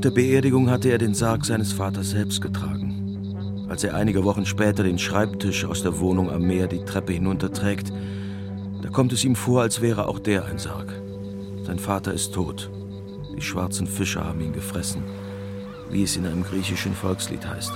der Beerdigung hatte er den Sarg seines Vaters selbst getragen. Als er einige Wochen später den Schreibtisch aus der Wohnung am Meer die Treppe hinunterträgt, da kommt es ihm vor, als wäre auch der ein Sarg. Sein Vater ist tot. Die schwarzen Fische haben ihn gefressen, wie es in einem griechischen Volkslied heißt.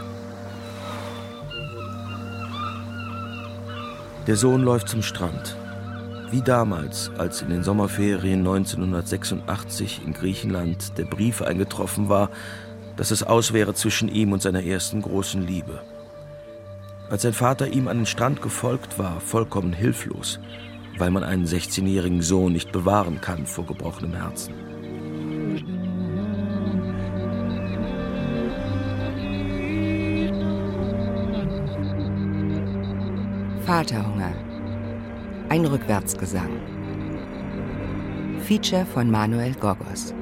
Der Sohn läuft zum Strand. Wie damals, als in den Sommerferien 1986 in Griechenland der Brief eingetroffen war, dass es aus wäre zwischen ihm und seiner ersten großen Liebe. Als sein Vater ihm an den Strand gefolgt war, vollkommen hilflos, weil man einen 16-jährigen Sohn nicht bewahren kann vor gebrochenem Herzen. Vaterhunger. Ein Rückwärtsgesang. Feature von Manuel Gogos.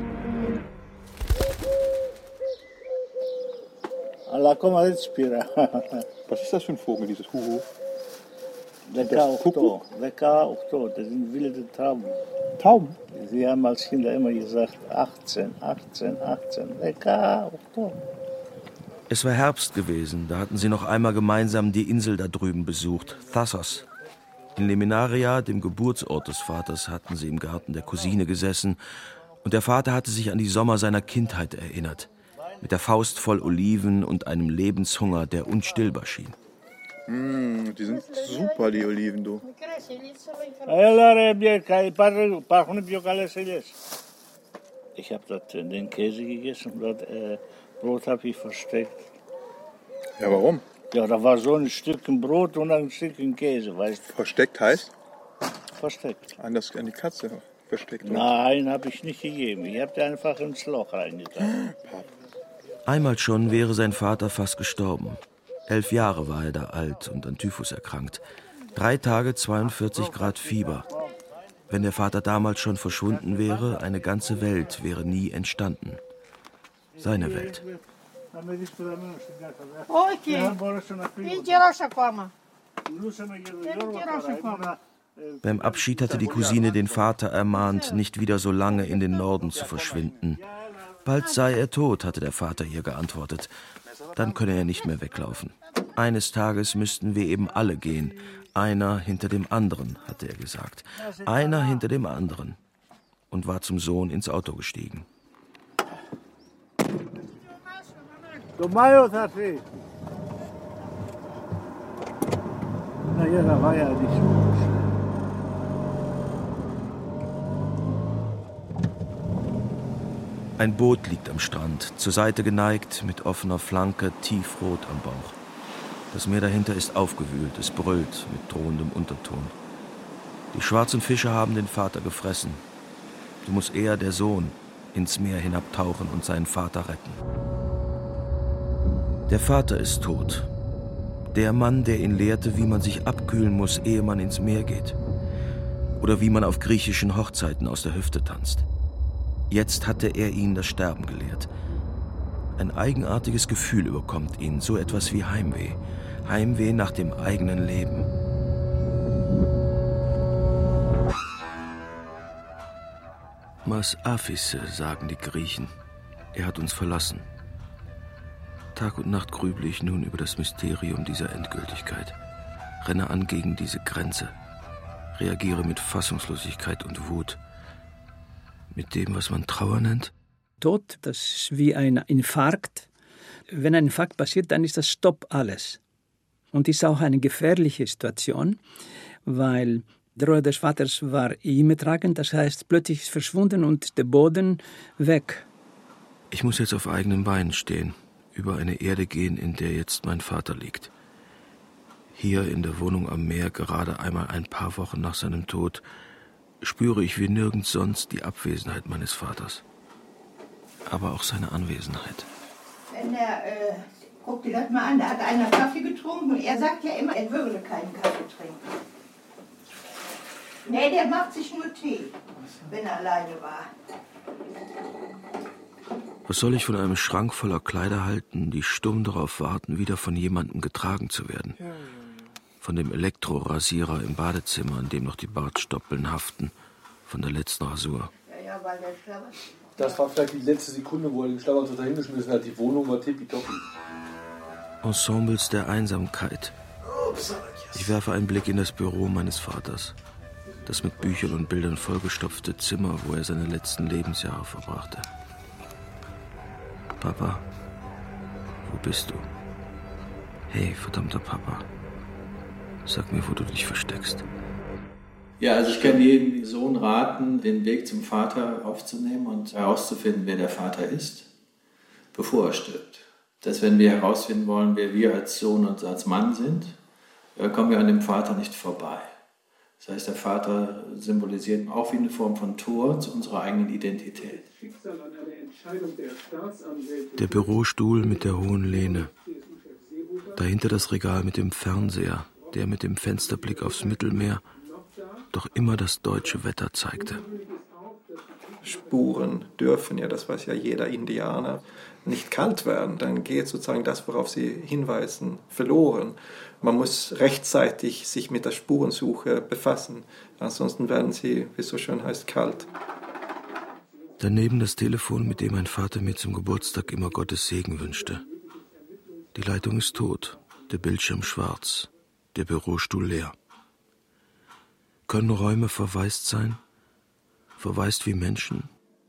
Was ist das für ein Vogel, dieses Huhu? Lekka-Okto, das sind wilde Tauben. Tauben? Sie haben als Kinder immer gesagt, 18, Lekka-Okto. Es war Herbst gewesen, da hatten sie noch einmal gemeinsam die Insel da drüben besucht, Thassos. In Liminaria, dem Geburtsort des Vaters, hatten sie im Garten der Cousine gesessen und der Vater hatte sich an die Sommer seiner Kindheit erinnert, mit der Faust voll Oliven und einem Lebenshunger, der unstillbar schien. Die sind super, die Oliven, du. Ich habe dort den Käse gegessen und dort Brot habe ich versteckt. Ja, warum? Ja, da war so ein Stückchen Brot und ein Stückchen Käse, weißt du? Versteckt heißt? Versteckt. An die Katze versteckt. Nein, habe ich nicht gegeben. Ich habe die einfach ins Loch reingetan. Einmal schon wäre sein Vater fast gestorben. 11 Jahre war er da alt und an Typhus erkrankt. 3 Tage, 42 Grad Fieber. Wenn der Vater damals schon verschwunden wäre, eine ganze Welt wäre nie entstanden. Seine Welt. Beim Abschied hatte die Cousine den Vater ermahnt, nicht wieder so lange in den Norden zu verschwinden. Bald sei er tot, hatte der Vater ihr geantwortet. Dann könne er nicht mehr weglaufen. Eines Tages müssten wir eben alle gehen. Einer hinter dem anderen, hatte er gesagt. Einer hinter dem anderen. Und war zum Sohn ins Auto gestiegen. Naja, da war ja nicht so. Ein Boot liegt am Strand, zur Seite geneigt, mit offener Flanke, tiefrot am Bauch. Das Meer dahinter ist aufgewühlt, es brüllt mit drohendem Unterton. Die schwarzen Fische haben den Vater gefressen. So muss er, der Sohn, ins Meer hinabtauchen und seinen Vater retten. Der Vater ist tot. Der Mann, der ihn lehrte, wie man sich abkühlen muss, ehe man ins Meer geht. Oder wie man auf griechischen Hochzeiten aus der Hüfte tanzt. Jetzt hatte er ihn das Sterben gelehrt. Ein eigenartiges Gefühl überkommt ihn, so etwas wie Heimweh. Heimweh nach dem eigenen Leben. Mas Aphise, sagen die Griechen. Er hat uns verlassen. Tag und Nacht grüble ich nun über das Mysterium dieser Endgültigkeit. Renne an gegen diese Grenze. Reagiere mit Fassungslosigkeit und Wut. Mit dem, was man Trauer nennt? Tod, das ist wie ein Infarkt. Wenn ein Infarkt passiert, dann ist das Stopp alles. Und ist auch eine gefährliche Situation, weil der Rohr des Vaters war immer tragend, das heißt, plötzlich ist verschwunden und der Boden weg. Ich muss jetzt auf eigenen Beinen stehen, über eine Erde gehen, in der jetzt mein Vater liegt. Hier in der Wohnung am Meer, gerade einmal ein paar Wochen nach seinem Tod, spüre ich wie nirgends sonst die Abwesenheit meines Vaters. Aber auch seine Anwesenheit. Guck dir das mal an, da hat einer Kaffee getrunken und er sagt ja immer, er würde keinen Kaffee trinken. Nee, der macht sich nur Tee, wenn er alleine war. Was soll ich von einem Schrank voller Kleider halten, die stumm darauf warten, wieder von jemandem getragen zu werden? Von dem Elektrorasierer im Badezimmer, an dem noch die Bartstoppeln haften, von der letzten Rasur. Ja, weil der Schlaf. Das war vielleicht die letzte Sekunde, wo er den Schlagzeug so dahingeschmissen hat. Die Wohnung war tippitoppi. Ensembles der Einsamkeit. Ich werfe einen Blick in das Büro meines Vaters. Das mit Büchern und Bildern vollgestopfte Zimmer, wo er seine letzten Lebensjahre verbrachte. Papa, wo bist du? Hey, verdammter Papa, sag mir, wo du dich versteckst. Ja, also ich kann jedem Sohn raten, den Weg zum Vater aufzunehmen und herauszufinden, wer der Vater ist, bevor er stirbt. Dass wenn wir herausfinden wollen, wer wir als Sohn und als Mann sind, kommen wir an dem Vater nicht vorbei. Das heißt, der Vater symbolisiert auch wie eine Form von Tor zu unserer eigenen Identität. Der Bürostuhl mit der hohen Lehne. Dahinter das Regal mit dem Fernseher, der mit dem Fensterblick aufs Mittelmeer doch immer das deutsche Wetter zeigte. Spuren dürfen ja, das weiß ja jeder Indianer, nicht kalt werden. Dann geht sozusagen das, worauf sie hinweisen, verloren. Man muss rechtzeitig sich mit der Spurensuche befassen. Ansonsten werden sie, wie es so schön heißt, kalt. Daneben das Telefon, mit dem mein Vater mir zum Geburtstag immer Gottes Segen wünschte. Die Leitung ist tot, der Bildschirm schwarz, der Bürostuhl leer. Können Räume verwaist sein? Verwaist wie Menschen?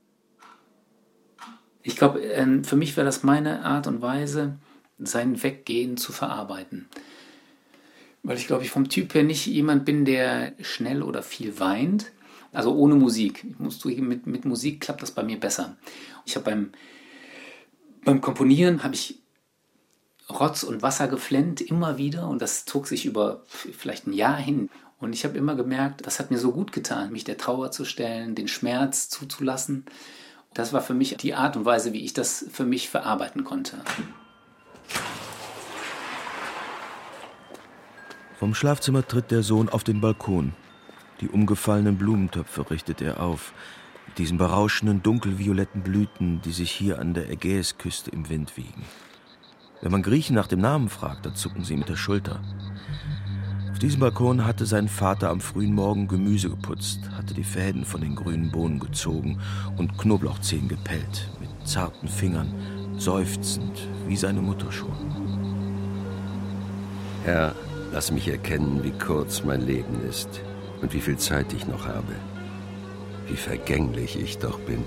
Ich glaube, für mich wäre das meine Art und Weise, sein Weggehen zu verarbeiten. Weil ich glaube, ich vom Typ her nicht jemand bin, der schnell oder viel weint. Also ohne Musik. Ich muss zugeben, mit Musik klappt das bei mir besser. Ich habe beim Komponieren habe ich Rotz und Wasser geflennt, immer wieder. Und das zog sich über vielleicht ein Jahr hin. Und ich habe immer gemerkt, das hat mir so gut getan, mich der Trauer zu stellen, den Schmerz zuzulassen. Das war für mich die Art und Weise, wie ich das für mich verarbeiten konnte. Vom Schlafzimmer tritt der Sohn auf den Balkon. Die umgefallenen Blumentöpfe richtet er auf, mit diesen berauschenden dunkelvioletten Blüten, die sich hier an der Ägäisküste im Wind wiegen. Wenn man Griechen nach dem Namen fragt, dann zucken sie mit der Schulter. Auf diesem Balkon hatte sein Vater am frühen Morgen Gemüse geputzt, hatte die Fäden von den grünen Bohnen gezogen und Knoblauchzehen gepellt, mit zarten Fingern, seufzend, wie seine Mutter schon. Herr, lass mich erkennen, wie kurz mein Leben ist und wie viel Zeit ich noch habe. Wie vergänglich ich doch bin.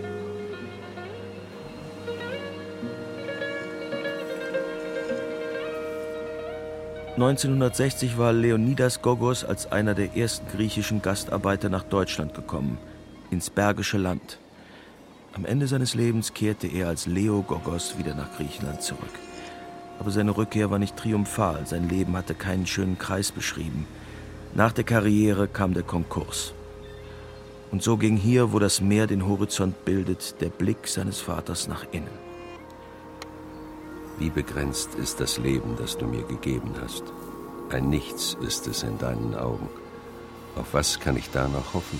(1960) war Leonidas Gogos als einer der ersten griechischen Gastarbeiter nach Deutschland gekommen, ins Bergische Land. Am Ende seines Lebens kehrte er als Leo Gogos wieder nach Griechenland zurück. Aber seine Rückkehr war nicht triumphal, sein Leben hatte keinen schönen Kreis beschrieben. Nach der Karriere kam der Konkurs. Und so ging hier, wo das Meer den Horizont bildet, der Blick seines Vaters nach innen. Wie begrenzt ist das Leben, das du mir gegeben hast. Ein Nichts ist es in deinen Augen. Auf was kann ich da noch hoffen?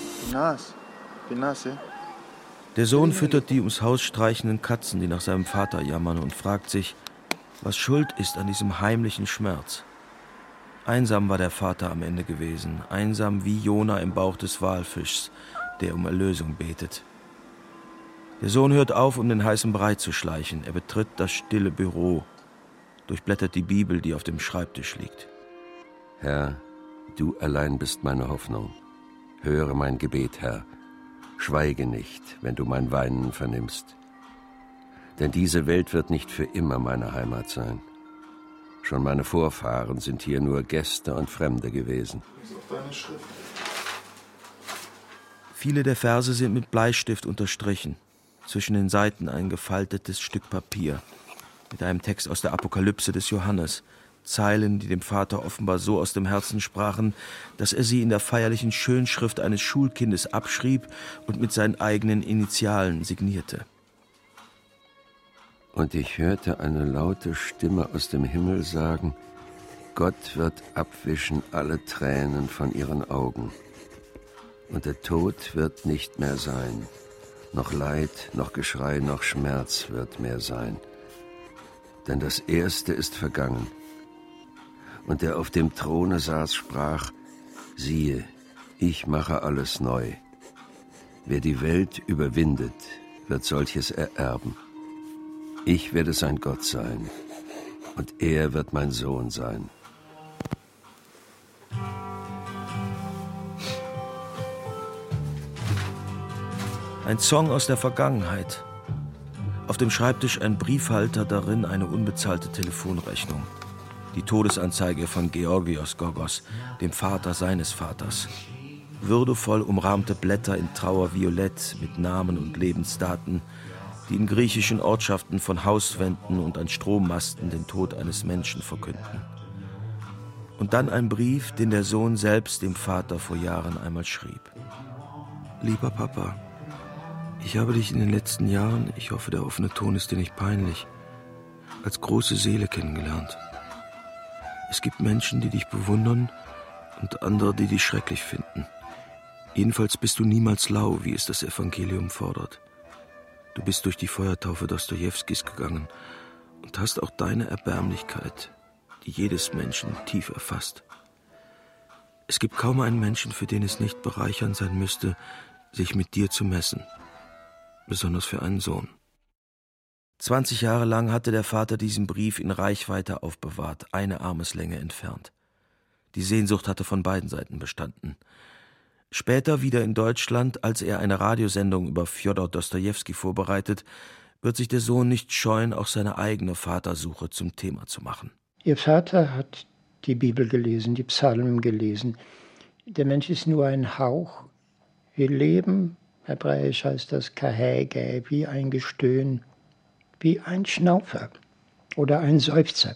Der Sohn füttert die ums Haus streichenden Katzen, die nach seinem Vater jammern, und fragt sich, was schuld ist an diesem heimlichen Schmerz. Einsam war der Vater am Ende gewesen, einsam wie Jona im Bauch des Walfischs, der um Erlösung betet. Der Sohn hört auf, um den heißen Brei zu schleichen. Er betritt das stille Büro, durchblättert die Bibel, die auf dem Schreibtisch liegt. Herr, du allein bist meine Hoffnung. Höre mein Gebet, Herr. Schweige nicht, wenn du mein Weinen vernimmst. Denn diese Welt wird nicht für immer meine Heimat sein. Schon meine Vorfahren sind hier nur Gäste und Fremde gewesen. Viele der Verse sind mit Bleistift unterstrichen. Zwischen den Seiten ein gefaltetes Stück Papier mit einem Text aus der Apokalypse des Johannes. Zeilen, die dem Vater offenbar so aus dem Herzen sprachen, dass er sie in der feierlichen Schönschrift eines Schulkindes abschrieb und mit seinen eigenen Initialen signierte. Und ich hörte eine laute Stimme aus dem Himmel sagen, Gott wird abwischen alle Tränen von ihren Augen. Und der Tod wird nicht mehr sein. Noch Leid, noch Geschrei, noch Schmerz wird mehr sein. Denn das Erste ist vergangen. Und der auf dem Throne saß, sprach, siehe, ich mache alles neu. Wer die Welt überwindet, wird solches ererben. Ich werde sein Gott sein und er wird mein Sohn sein. Ein Song aus der Vergangenheit. Auf dem Schreibtisch ein Briefhalter, darin eine unbezahlte Telefonrechnung. Die Todesanzeige von Georgios Gogos, dem Vater seines Vaters. Würdevoll umrahmte Blätter in Trauerviolett mit Namen und Lebensdaten, die in griechischen Ortschaften von Hauswänden und an Strommasten den Tod eines Menschen verkünden. Und dann ein Brief, den der Sohn selbst dem Vater vor Jahren einmal schrieb. Lieber Papa, ich habe dich in den letzten Jahren, ich hoffe, der offene Ton ist dir nicht peinlich, als große Seele kennengelernt. Es gibt Menschen, die dich bewundern und andere, die dich schrecklich finden. Jedenfalls bist du niemals lau, wie es das Evangelium fordert. Du bist durch die Feuertaufe Dostojewskis gegangen und hast auch deine Erbärmlichkeit, die jedes Menschen tief erfasst. Es gibt kaum einen Menschen, für den es nicht bereichernd sein müsste, sich mit dir zu messen. Besonders für einen Sohn. 20 Jahre lang hatte der Vater diesen Brief in Reichweite aufbewahrt, eine Armeslänge entfernt. Die Sehnsucht hatte von beiden Seiten bestanden. Später wieder in Deutschland, als er eine Radiosendung über Fjodor Dostojewski vorbereitet, wird sich der Sohn nicht scheuen, auch seine eigene Vatersuche zum Thema zu machen. Ihr Vater hat die Bibel gelesen, die Psalmen gelesen. Der Mensch ist nur ein Hauch. Wir leben, hebräisch heißt das Kahäge, wie ein Gestöhn, wie ein Schnaufer oder ein Seufzer.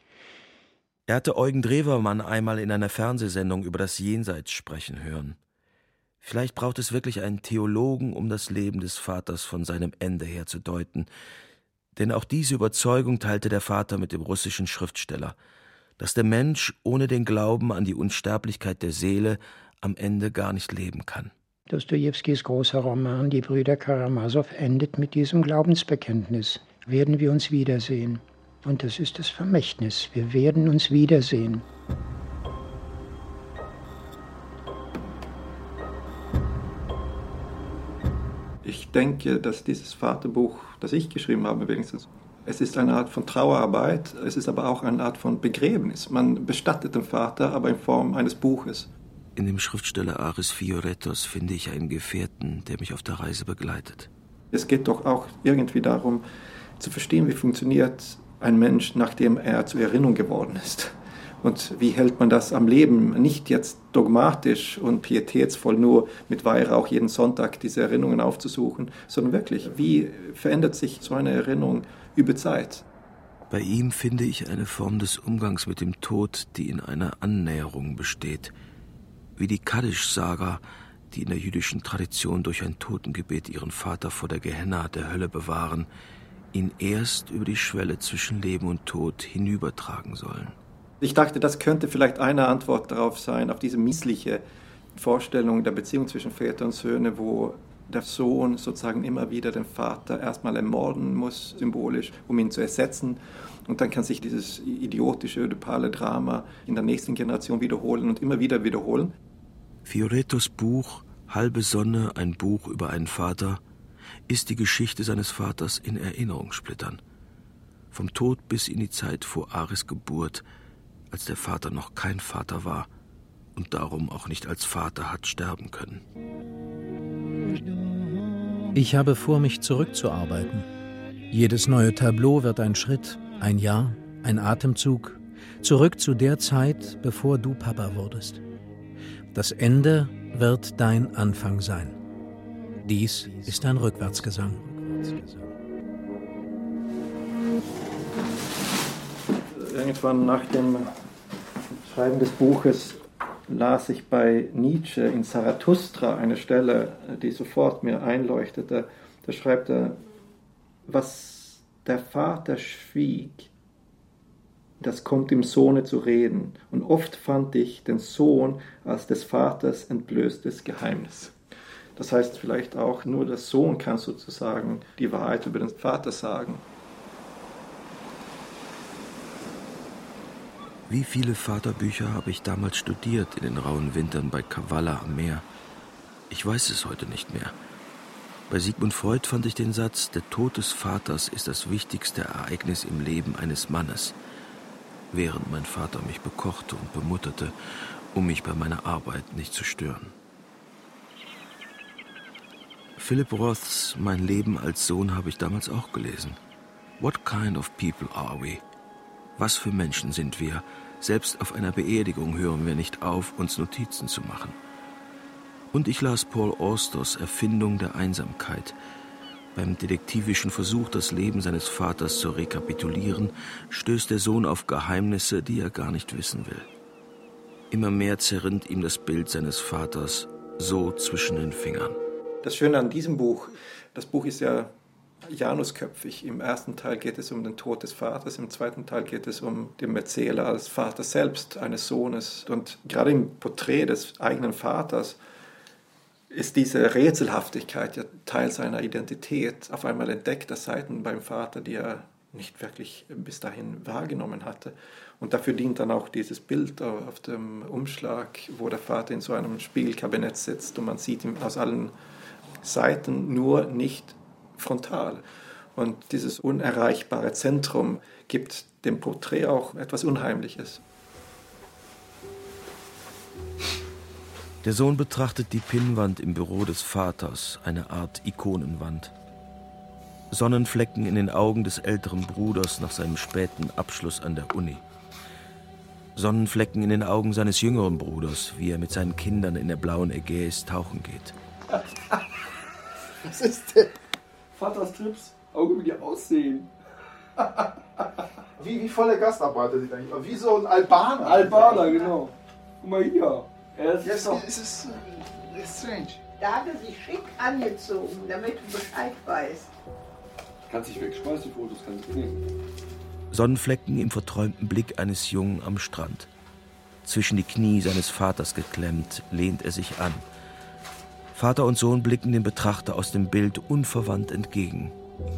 Er hatte Eugen Drewermann einmal in einer Fernsehsendung über das Jenseits sprechen hören. Vielleicht braucht es wirklich einen Theologen, um das Leben des Vaters von seinem Ende her zu deuten. Denn auch diese Überzeugung teilte der Vater mit dem russischen Schriftsteller, dass der Mensch ohne den Glauben an die Unsterblichkeit der Seele am Ende gar nicht leben kann. Dostojewskis großer Roman »Die Brüder Karamasow« endet mit diesem Glaubensbekenntnis. Werden wir uns wiedersehen? Und das ist das Vermächtnis. Wir werden uns wiedersehen. Ich denke, dass dieses Vaterbuch, das ich geschrieben habe, wenigstens, es ist eine Art von Trauerarbeit, es ist aber auch eine Art von Begräbnis. Man bestattet den Vater, aber in Form eines Buches. In dem Schriftsteller Aris Fioretos finde ich einen Gefährten, der mich auf der Reise begleitet. Es geht doch auch irgendwie darum, zu verstehen, wie funktioniert ein Mensch, nachdem er zur Erinnerung geworden ist. Und wie hält man das am Leben? Nicht jetzt dogmatisch und pietätsvoll nur mit Weihrauch jeden Sonntag diese Erinnerungen aufzusuchen, sondern wirklich, wie verändert sich so eine Erinnerung über Zeit? Bei ihm finde ich eine Form des Umgangs mit dem Tod, die in einer Annäherung besteht. Wie die Kaddisch-Saga, die in der jüdischen Tradition durch ein Totengebet ihren Vater vor der Gehenna, der Hölle, bewahren, ihn erst über die Schwelle zwischen Leben und Tod hinübertragen sollen. Ich dachte, das könnte vielleicht eine Antwort darauf sein, auf diese missliche Vorstellung der Beziehung zwischen Väter und Söhne, wo der Sohn sozusagen immer wieder den Vater erstmal ermorden muss, symbolisch, um ihn zu ersetzen. Und dann kann sich dieses idiotische, ödipale Drama in der nächsten Generation wiederholen und immer wieder wiederholen. Fioretos Buch »Halbe Sonne, ein Buch über einen Vater« ist die Geschichte seines Vaters in Erinnerungssplittern. Vom Tod bis in die Zeit vor Aris Geburt, als der Vater noch kein Vater war und darum auch nicht als Vater hat sterben können. Ich habe vor, mich zurückzuarbeiten. Jedes neue Tableau wird ein Schritt, ein Jahr, ein Atemzug, zurück zu der Zeit, bevor du Papa wurdest. Das Ende wird dein Anfang sein. Dies ist ein Rückwärtsgesang. Irgendwann nach dem Schreiben des Buches las ich bei Nietzsche in Zarathustra eine Stelle, die sofort mir einleuchtete. Da schreibt er, was der Vater schwieg, das kommt dem Sohne zu reden. Und oft fand ich den Sohn als des Vaters entblößtes Geheimnis. Das heißt vielleicht auch, nur der Sohn kann sozusagen die Wahrheit über den Vater sagen. Wie viele Vaterbücher habe ich damals studiert in den rauen Wintern bei Kavala am Meer. Ich weiß es heute nicht mehr. Bei Sigmund Freud fand ich den Satz, der Tod des Vaters ist das wichtigste Ereignis im Leben eines Mannes, während mein Vater mich bekochte und bemutterte, um mich bei meiner Arbeit nicht zu stören. Philip Roths Mein Leben als Sohn habe ich damals auch gelesen. What kind of people are we? Was für Menschen sind wir? Selbst auf einer Beerdigung hören wir nicht auf, uns Notizen zu machen. Und ich las Paul Austers Erfindung der Einsamkeit. Beim detektivischen Versuch, das Leben seines Vaters zu rekapitulieren, stößt der Sohn auf Geheimnisse, die er gar nicht wissen will. Immer mehr zerrinnt ihm das Bild seines Vaters so zwischen den Fingern. Das Schöne an diesem Buch, das Buch ist ja janusköpfig. Im ersten Teil geht es um den Tod des Vaters, im zweiten Teil geht es um den Erzähler als Vater selbst eines Sohnes. Und gerade im Porträt des eigenen Vaters ist diese Rätselhaftigkeit ja Teil seiner Identität. Auf einmal entdeckt er Seiten beim Vater, die er nicht wirklich bis dahin wahrgenommen hatte. Und dafür dient dann auch dieses Bild auf dem Umschlag, wo der Vater in so einem Spiegelkabinett sitzt und man sieht ihn aus allen Seiten, nur nicht frontal. Und dieses unerreichbare Zentrum gibt dem Porträt auch etwas Unheimliches. Der Sohn betrachtet die Pinnwand im Büro des Vaters, eine Art Ikonenwand. Sonnenflecken in den Augen des älteren Bruders nach seinem späten Abschluss an der Uni. Sonnenflecken in den Augen seines jüngeren Bruders, wie er mit seinen Kindern in der blauen Ägäis tauchen geht. Was ist denn? Vaters Trips, Augen, wie die aussehen. Wie volle Gastarbeiter sind eigentlich. Wie so ein Albaner. Albaner, genau. Guck mal hier. Es ist strange. Da hat er sich schick angezogen, damit du Bescheid weißt. Kannst dich wegschmeißen, die Fotos kannst du nehmen. Sonnenflecken im verträumten Blick eines Jungen am Strand. Zwischen die Knie seines Vaters geklemmt, lehnt er sich an. Vater und Sohn blicken dem Betrachter aus dem Bild unverwandt entgegen.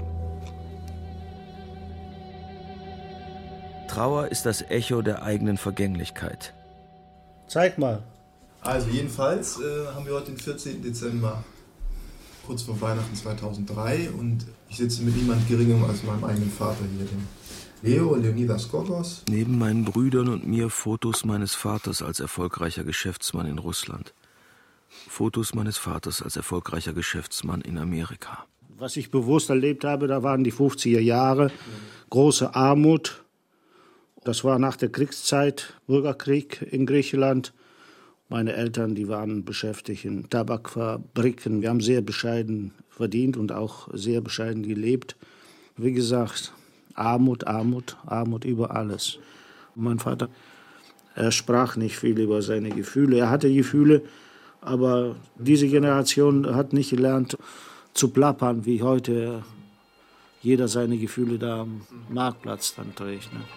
Trauer ist das Echo der eigenen Vergänglichkeit. Zeig mal. Also jedenfalls haben wir heute den 14. Dezember, kurz vor Weihnachten 2003, und ich sitze mit niemand Geringem als meinem eigenen Vater hier, dem Leonidas Gogos. Neben meinen Brüdern und mir Fotos meines Vaters als erfolgreicher Geschäftsmann in Russland. Fotos meines Vaters als erfolgreicher Geschäftsmann in Amerika. Was ich bewusst erlebt habe, da waren die 50er Jahre, große Armut. Das war nach der Kriegszeit, Bürgerkrieg in Griechenland. Meine Eltern, die waren beschäftigt in Tabakfabriken. Wir haben sehr bescheiden verdient und auch sehr bescheiden gelebt. Wie gesagt, Armut, Armut, Armut über alles. Und mein Vater, er sprach nicht viel über seine Gefühle. Er hatte Gefühle, aber diese Generation hat nicht gelernt zu plappern, wie heute jeder seine Gefühle da am Marktplatz dann trägt. Ne?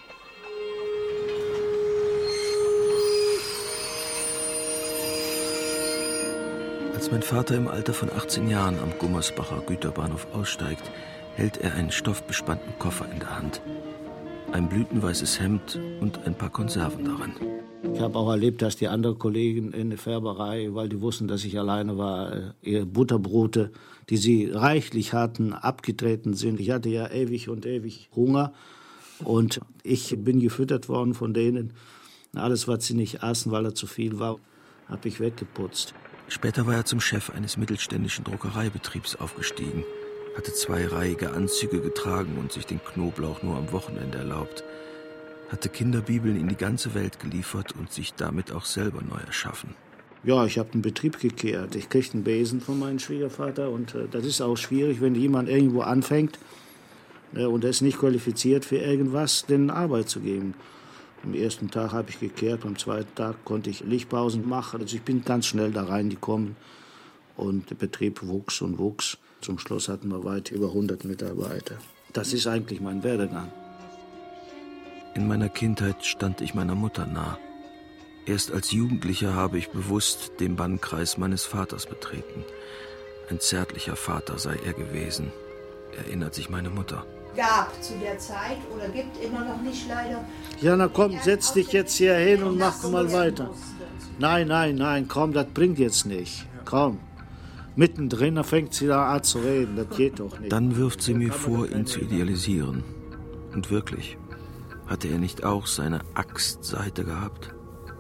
Als mein Vater im Alter von 18 Jahren am Gummersbacher Güterbahnhof aussteigt, hält er einen stoffbespannten Koffer in der Hand. Ein blütenweißes Hemd und ein paar Konserven darin. Ich habe auch erlebt, dass die anderen Kollegen in der Färberei, weil die wussten, dass ich alleine war, ihre Butterbrote, die sie reichlich hatten, abgetreten sind. Ich hatte ja ewig und ewig Hunger und ich bin gefüttert worden von denen. Alles, was sie nicht aßen, weil er zu viel war, habe ich weggeputzt. Später war er zum Chef eines mittelständischen Druckereibetriebs aufgestiegen, hatte zweireihige Anzüge getragen und sich den Knoblauch nur am Wochenende erlaubt, hatte Kinderbibeln in die ganze Welt geliefert und sich damit auch selber neu erschaffen. Ja, ich habe den Betrieb gekehrt. Ich kriegte einen Besen von meinem Schwiegervater und das ist auch schwierig, wenn jemand irgendwo anfängt und er ist nicht qualifiziert für irgendwas, denen Arbeit zu geben. Am ersten Tag habe ich gekehrt, am zweiten Tag konnte ich Lichtpausen machen. Also ich bin ganz schnell da reingekommen und der Betrieb wuchs und wuchs. Zum Schluss hatten wir weit über 100 Mitarbeiter. Das ist eigentlich mein Werdegang. In meiner Kindheit stand ich meiner Mutter nah. Erst als Jugendlicher habe ich bewusst den Bannkreis meines Vaters betreten. Ein zärtlicher Vater sei er gewesen, erinnert sich meine Mutter. Gab zu der Zeit oder gibt immer noch nicht leider. Ja, na komm, setz dich jetzt hier hin und mach mal weiter. Nein, nein, nein, komm, das bringt jetzt nicht. Komm, Mittendrin fängt sie da an zu reden, das geht doch nicht. Dann wirft sie mir vor, ihn zu idealisieren. Und wirklich, hatte er nicht auch seine Axtseite gehabt?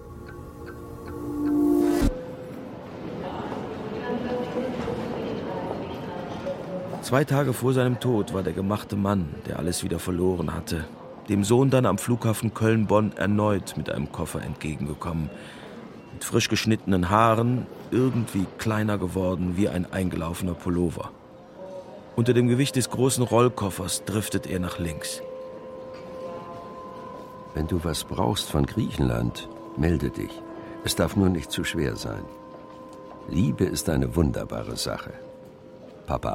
Zwei Tage vor seinem Tod war der gemachte Mann, der alles wieder verloren hatte, dem Sohn dann am Flughafen Köln-Bonn erneut mit einem Koffer entgegengekommen. Mit frisch geschnittenen Haaren, irgendwie kleiner geworden wie ein eingelaufener Pullover. Unter dem Gewicht des großen Rollkoffers driftet er nach links. Wenn du was brauchst von Griechenland, melde dich. Es darf nur nicht zu schwer sein. Liebe ist eine wunderbare Sache. Papa.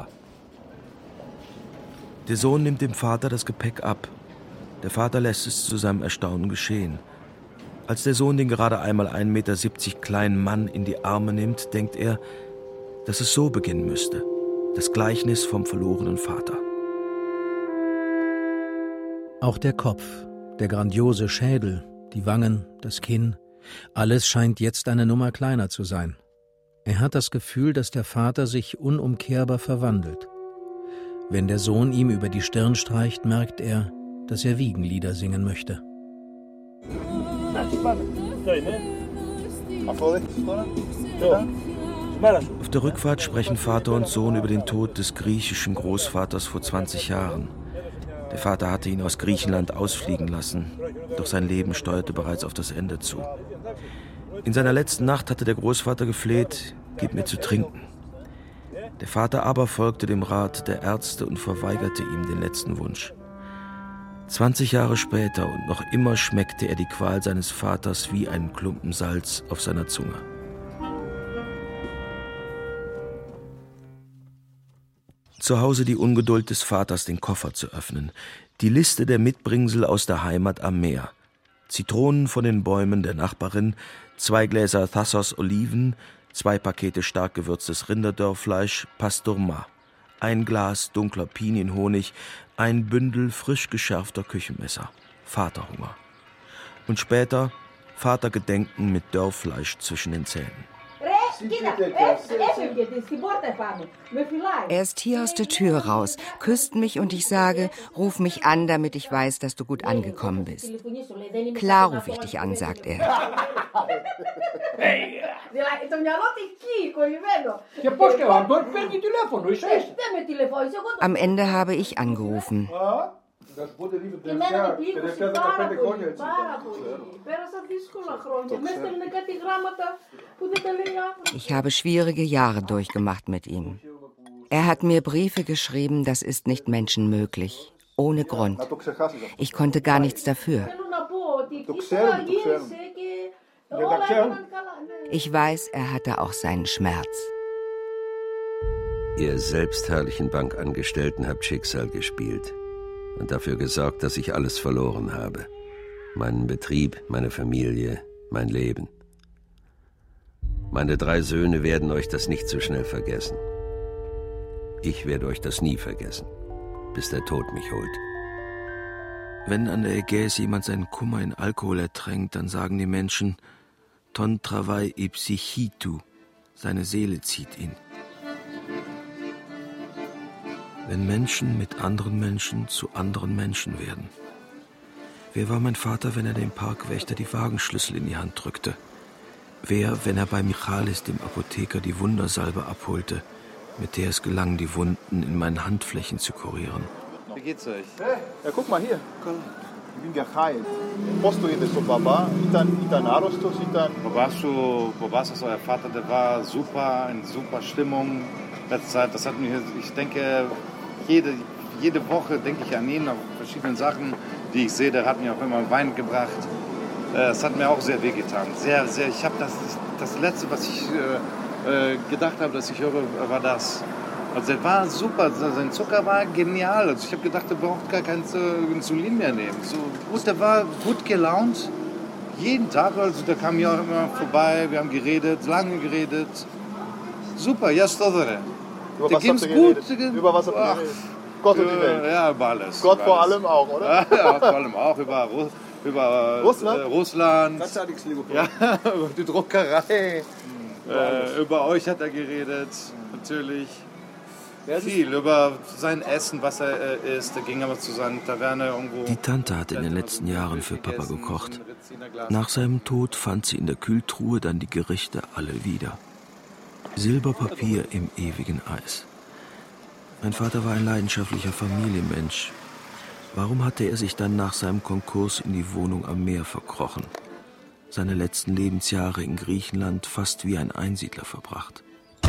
Der Sohn nimmt dem Vater das Gepäck ab. Der Vater lässt es zu seinem Erstaunen geschehen. Als der Sohn den gerade einmal 1,70 Meter kleinen Mann in die Arme nimmt, denkt er, dass es so beginnen müsste. Das Gleichnis vom verlorenen Vater. Auch der Kopf, der grandiose Schädel, die Wangen, das Kinn, alles scheint jetzt eine Nummer kleiner zu sein. Er hat das Gefühl, dass der Vater sich unumkehrbar verwandelt. Wenn der Sohn ihm über die Stirn streicht, merkt er, dass er Wiegenlieder singen möchte. Auf der Rückfahrt sprechen Vater und Sohn über den Tod des griechischen Großvaters vor 20 Jahren. Der Vater hatte ihn aus Griechenland ausfliegen lassen, doch sein Leben steuerte bereits auf das Ende zu. In seiner letzten Nacht hatte der Großvater gefleht, gib mir zu trinken. Der Vater aber folgte dem Rat der Ärzte und verweigerte ihm den letzten Wunsch. 20 Jahre später und noch immer schmeckte er die Qual seines Vaters wie einen Klumpen Salz auf seiner Zunge. Zu Hause die Ungeduld des Vaters, den Koffer zu öffnen. Die Liste der Mitbringsel aus der Heimat am Meer. Zitronen von den Bäumen der Nachbarin, 2 Gläser Thassos Oliven, 2 Pakete stark gewürztes Rinderdörrfleisch, Pastourma, 1 Glas dunkler Pinienhonig, ein Bündel frisch geschärfter Küchenmesser. Vaterhunger. Und später Vatergedenken mit Dörrfleisch zwischen den Zähnen. Er ist hier aus der Tür raus, küsst mich und ich sage, ruf mich an, damit ich weiß, dass du gut angekommen bist. Klar rufe ich dich an, sagt er. Am Ende habe ich angerufen. Ich habe schwierige Jahre durchgemacht mit ihm. Er hat mir Briefe geschrieben, das ist nicht menschenmöglich. Ohne Grund. Ich konnte gar nichts dafür. Ich weiß, er hatte auch seinen Schmerz. Ihr selbstherrlichen Bankangestellten habt Schicksal gespielt und dafür gesorgt, dass ich alles verloren habe. Meinen Betrieb, meine Familie, mein Leben. Meine 3 Söhne werden euch das nicht so schnell vergessen. Ich werde euch das nie vergessen, bis der Tod mich holt. Wenn an der Ägäis jemand seinen Kummer in Alkohol ertränkt, dann sagen die Menschen, ton travail e psychitu, seine Seele zieht ihn. Wenn Menschen mit anderen Menschen zu anderen Menschen werden. Wer war mein Vater, wenn er dem Parkwächter die Wagenschlüssel in die Hand drückte? Wer, wenn er bei Michalis, dem Apotheker, die Wundersalbe abholte, mit der es gelang, die Wunden in meinen Handflächen zu kurieren? Wie geht's euch? Ja, guck mal hier. Ich bin geheilt. Πώς το είδες στον Papa? Ήταν άρρωστος, Wo warst du? Euer Vater, der war super, in super Stimmung. Letzte Zeit, das hat mir, ich denke, jede Woche denke ich an ihn, auf verschiedenen Sachen, die ich sehe. Der hat mir auch immer Wein gebracht. Es hat mir auch sehr wehgetan. Sehr, sehr. Ich habe das Letzte, was ich gedacht habe, dass ich höre, war das. Also er war super, sein Zucker war genial. Also ich habe gedacht, er braucht gar kein Insulin mehr nehmen. So gut, der war gut gelaunt. Jeden Tag, also der kam ja auch immer vorbei, wir haben geredet, lange geredet. Super, ja, Stodere. Über was habt ihr geredet? Über was habt ihr geredet? Gott und die Welt. Ja, über alles. Gott vor allem auch, oder? Ja, vor allem auch über Russland. Ja, über die Druckerei. Über euch hat er geredet, natürlich. Viel über sein Essen, was er isst. Er ging aber zu seiner Taverne irgendwo. Die Tante hatte in den letzten Jahren für Papa gekocht. Nach seinem Tod fand sie in der Kühltruhe dann die Gerichte alle wieder. Silberpapier im ewigen Eis. Mein Vater war ein leidenschaftlicher Familienmensch. Warum hatte er sich dann nach seinem Konkurs in die Wohnung am Meer verkrochen? Seine letzten Lebensjahre in Griechenland fast wie ein Einsiedler verbracht.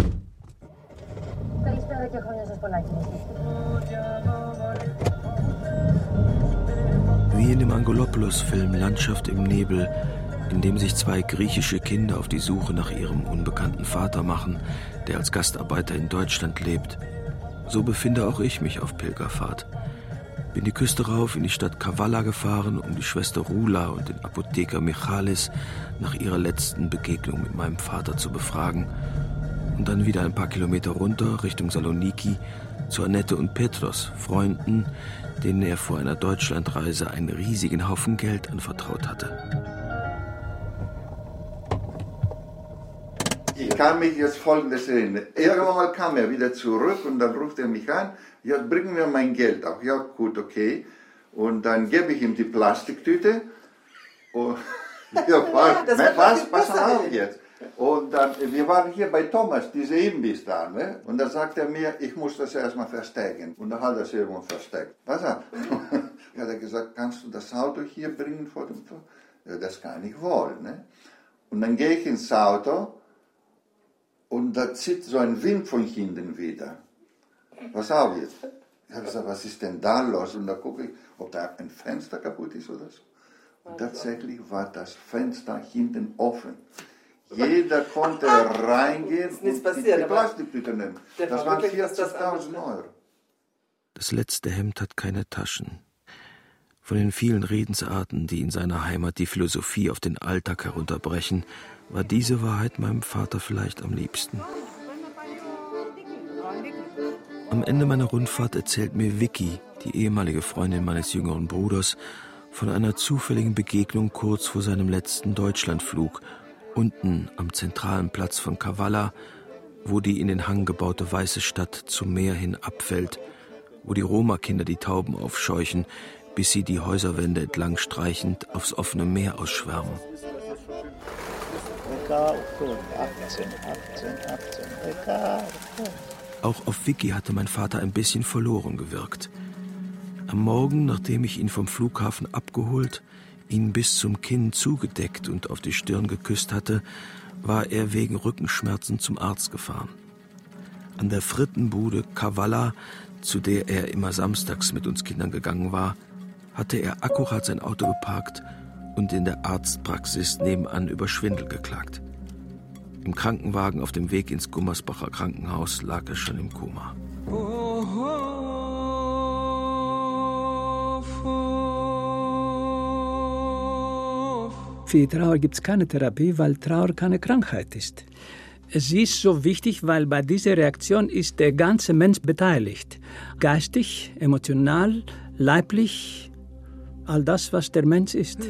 Wie in dem Angelopoulos-Film Landschaft im Nebel, in dem sich zwei griechische Kinder auf die Suche nach ihrem unbekannten Vater machen, der als Gastarbeiter in Deutschland lebt, so befinde auch ich mich auf Pilgerfahrt. Bin die Küste rauf in die Stadt Kavala gefahren, um die Schwester Rula und den Apotheker Michalis nach ihrer letzten Begegnung mit meinem Vater zu befragen. Und dann wieder ein paar Kilometer runter Richtung Saloniki zu Annette und Petros, Freunden, denen er vor einer Deutschlandreise einen riesigen Haufen Geld anvertraut hatte. Ich kann mich jetzt Folgendes erinnern. Irgendwann mal kam er wieder zurück und dann ruft er mich an, ja, bring mir mein Geld auch. Ja, gut, okay. Und dann gebe ich ihm die Plastiktüte. Und ja, pass auf jetzt. Und dann, wir waren hier bei Thomas, diese Imbiss da, ne? Und da sagt er mir, ich muss das erstmal verstecken. Und dann hat er es irgendwo versteckt. Pass auf. Hat er gesagt, kannst du das Auto hier bringen vor dem Tor? Ja, das kann ich wohl, ne? Und dann gehe ich ins Auto und da zieht so ein Wind von hinten wieder. Pass auf jetzt. Ich habe gesagt, was ist denn da los? Und da gucke ich, ob da ein Fenster kaputt ist oder so. Und tatsächlich war das Fenster hinten offen. Jeder konnte reingehen und die Plastiktüte nehmen. Das waren 40.000 Euro. Das letzte Hemd hat keine Taschen. Von den vielen Redensarten, die in seiner Heimat die Philosophie auf den Alltag herunterbrechen, war diese Wahrheit meinem Vater vielleicht am liebsten. Am Ende meiner Rundfahrt erzählt mir Vicky, die ehemalige Freundin meines jüngeren Bruders, von einer zufälligen Begegnung kurz vor seinem letzten Deutschlandflug, unten am zentralen Platz von Kavala, wo die in den Hang gebaute weiße Stadt zum Meer hin abfällt, wo die Roma-Kinder die Tauben aufscheuchen, bis sie die Häuserwände entlang streichend aufs offene Meer ausschwärmen. 18. Auch auf Vicky hatte mein Vater ein bisschen verloren gewirkt. Am Morgen, nachdem ich ihn vom Flughafen abgeholt, ihn bis zum Kinn zugedeckt und auf die Stirn geküsst hatte, war er wegen Rückenschmerzen zum Arzt gefahren. An der Frittenbude Kavala, zu der er immer samstags mit uns Kindern gegangen war, hatte er akkurat sein Auto geparkt und in der Arztpraxis nebenan über Schwindel geklagt. Im Krankenwagen auf dem Weg ins Gummersbacher Krankenhaus lag er schon im Koma. Für die Trauer gibt es keine Therapie, weil Trauer keine Krankheit ist. Es ist so wichtig, weil bei dieser Reaktion ist der ganze Mensch beteiligt. Geistig, emotional, leiblich, all das, was der Mensch ist.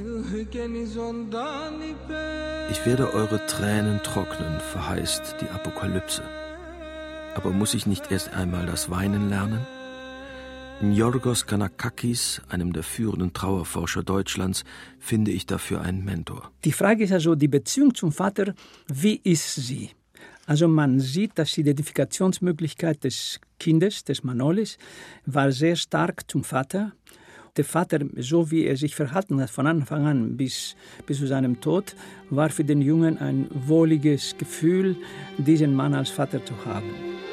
Ich werde eure Tränen trocknen, verheißt die Apokalypse. Aber muss ich nicht erst einmal das Weinen lernen? In Yorgos Kanakakis, einem der führenden Trauerforscher Deutschlands, finde ich dafür einen Mentor. Die Frage ist also, die Beziehung zum Vater, wie ist sie? Also man sieht, dass die Identifikationsmöglichkeit des Kindes, des Manolis, war sehr stark zum Vater. Der Vater, so wie er sich verhalten hat von Anfang an bis zu seinem Tod, war für den Jungen ein wohliges Gefühl, diesen Mann als Vater zu haben.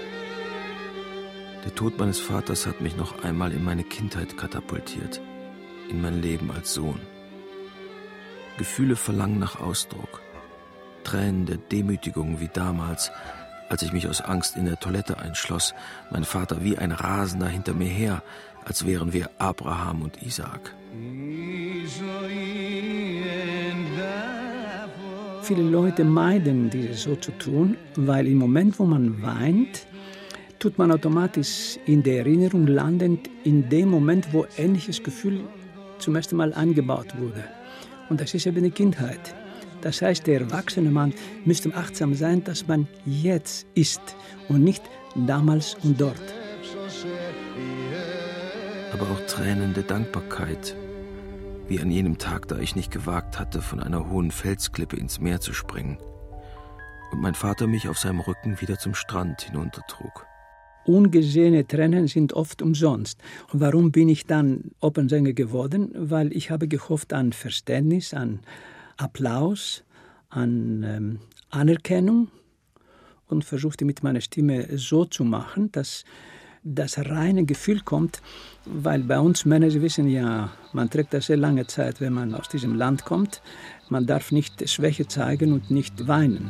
Der Tod meines Vaters hat mich noch einmal in meine Kindheit katapultiert, in mein Leben als Sohn. Gefühle verlangen nach Ausdruck, Tränen der Demütigung wie damals, als ich mich aus Angst in der Toilette einschloss, mein Vater wie ein Rasender hinter mir her, als wären wir Abraham und Isaak. Viele Leute meiden, dieses so zu tun, weil im Moment, wo man weint, tut man automatisch in der Erinnerung landend in dem Moment, wo ähnliches Gefühl zum ersten Mal angebaut wurde. Und das ist eben die Kindheit. Das heißt, der erwachsene Mann müsste achtsam sein, dass man jetzt ist und nicht damals und dort. Aber auch Tränen der Dankbarkeit, wie an jenem Tag, da ich nicht gewagt hatte, von einer hohen Felsklippe ins Meer zu springen und mein Vater mich auf seinem Rücken wieder zum Strand hinuntertrug. Ungesehene Tränen sind oft umsonst. Und warum bin ich dann Opernsänger geworden? Weil ich habe gehofft an Verständnis, an Applaus, an Anerkennung und versuchte mit meiner Stimme so zu machen, dass das reine Gefühl kommt, weil bei uns Männer, Sie wissen ja, man trägt das sehr lange Zeit, wenn man aus diesem Land kommt. Man darf nicht Schwäche zeigen und nicht weinen.